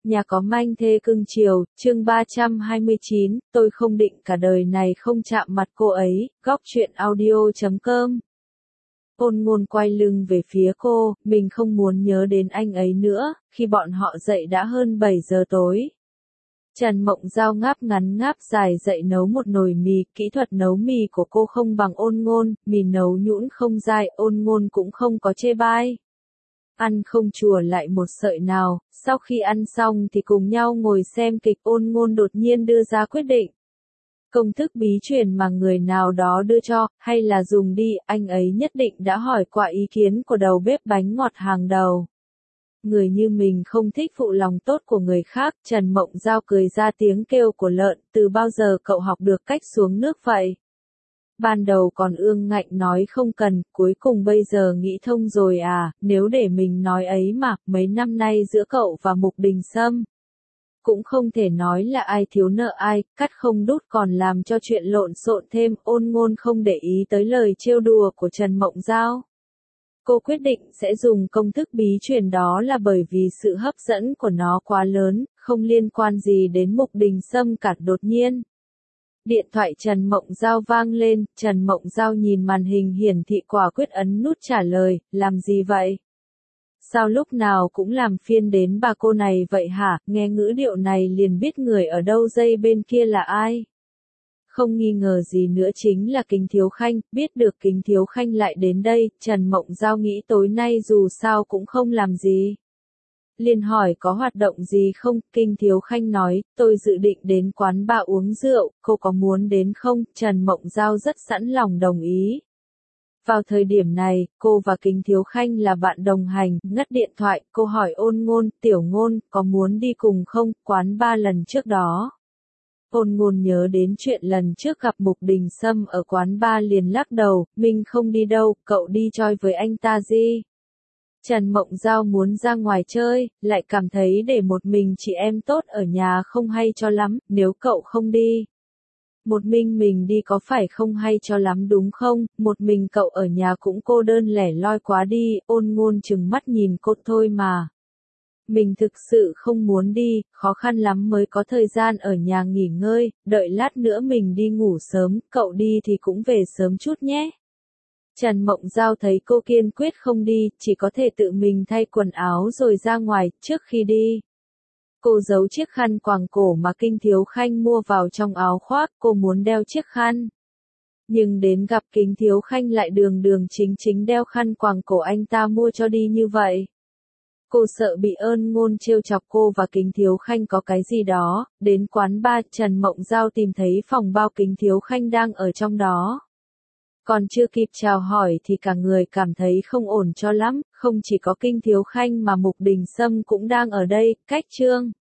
Nhà có manh thê cưng chiều, chương 329, tôi không định cả đời này không chạm mặt cô ấy, góc truyện audio.com. Ôn Ngôn quay lưng về phía cô, mình không muốn nhớ đến anh ấy nữa, khi bọn họ dậy đã hơn 7 giờ tối. Trần Mộng Giao ngáp ngắn ngáp dài dậy nấu một nồi mì, kỹ thuật nấu mì của cô không bằng Ôn Ngôn, mì nấu nhũn không dai, Ôn Ngôn cũng không có chê bai. Ăn không chùa lại một sợi nào, sau khi ăn xong thì cùng nhau ngồi xem kịch. Ôn Ngôn đột nhiên đưa ra quyết định. Công thức bí truyền mà người nào đó đưa cho, hay là dùng đi, anh ấy nhất định đã hỏi qua ý kiến của đầu bếp bánh ngọt hàng đầu. Người như mình không thích phụ lòng tốt của người khác. Trần Mộng Giao cười ra tiếng kêu của lợn, từ bao giờ cậu học được cách xuống nước vậy? Ban đầu còn ương ngạnh nói không cần, cuối cùng bây giờ nghĩ thông rồi à, nếu để mình nói ấy mà, mấy năm nay giữa cậu và Mục Đình Sâm. Cũng không thể nói là ai thiếu nợ ai, cắt không đút còn làm cho chuyện lộn xộn thêm. Ôn Ngôn không để ý tới lời trêu đùa của Trần Mộng Giao. Cô quyết định sẽ dùng công thức bí truyền đó là bởi vì sự hấp dẫn của nó quá lớn, không liên quan gì đến Mục Đình Sâm cả. Đột nhiên, điện thoại Trần Mộng Giao vang lên, Trần Mộng Giao nhìn màn hình hiển thị quả quyết ấn nút trả lời, làm gì vậy? Sao lúc nào cũng làm phiền đến bà cô này vậy hả? Nghe ngữ điệu này liền biết người ở đâu dây bên kia là ai. Không nghi ngờ gì nữa chính là Kính Thiếu Khanh. Biết được Kính Thiếu Khanh lại đến đây, Trần Mộng Giao nghĩ tối nay dù sao cũng không làm gì. Liền hỏi có hoạt động gì không? Kinh Thiếu Khanh nói, tôi dự định đến quán bar uống rượu, cô có muốn đến không? Trần Mộng Giao rất sẵn lòng đồng ý. Vào thời điểm này, cô và Kính Thiếu Khanh là bạn đồng hành. Ngắt điện thoại, cô hỏi Ôn Ngôn, Tiểu Ngôn, có muốn đi cùng không? Quán bar lần trước đó. Ôn Ngôn nhớ đến chuyện lần trước gặp Mục Đình Sâm ở quán bar liền lắc đầu, mình không đi đâu, cậu đi choi với anh ta gì? Trần Mộng Giao muốn ra ngoài chơi, lại cảm thấy để một mình chị em tốt ở nhà không hay cho lắm, nếu cậu không đi. Một mình đi có phải không hay cho lắm đúng không? Một mình cậu ở nhà cũng cô đơn lẻ loi quá đi. Ôn Ngôn chừng mắt nhìn cô thôi mà. Mình thực sự không muốn đi, khó khăn lắm mới có thời gian ở nhà nghỉ ngơi, đợi lát nữa mình đi ngủ sớm, cậu đi thì cũng về sớm chút nhé. Trần Mộng Giao thấy cô kiên quyết không đi, chỉ có thể tự mình thay quần áo rồi ra ngoài. Trước khi đi, cô giấu chiếc khăn quàng cổ mà Kinh Thiếu Khanh mua vào trong áo khoác. Cô muốn đeo chiếc khăn, nhưng đến gặp Kính Thiếu Khanh lại đường đường chính chính đeo khăn quàng cổ anh ta mua cho đi như vậy. Cô sợ bị Ôn Ngôn trêu chọc cô và Kính Thiếu Khanh có cái gì đó. Đến quán bar, Trần Mộng Giao tìm thấy phòng bao Kính Thiếu Khanh đang ở trong đó. Còn chưa kịp chào hỏi thì cả người cảm thấy không ổn cho lắm, không chỉ có Kinh Thiếu Khanh mà Mục Đình Sâm cũng đang ở đây. Cách chương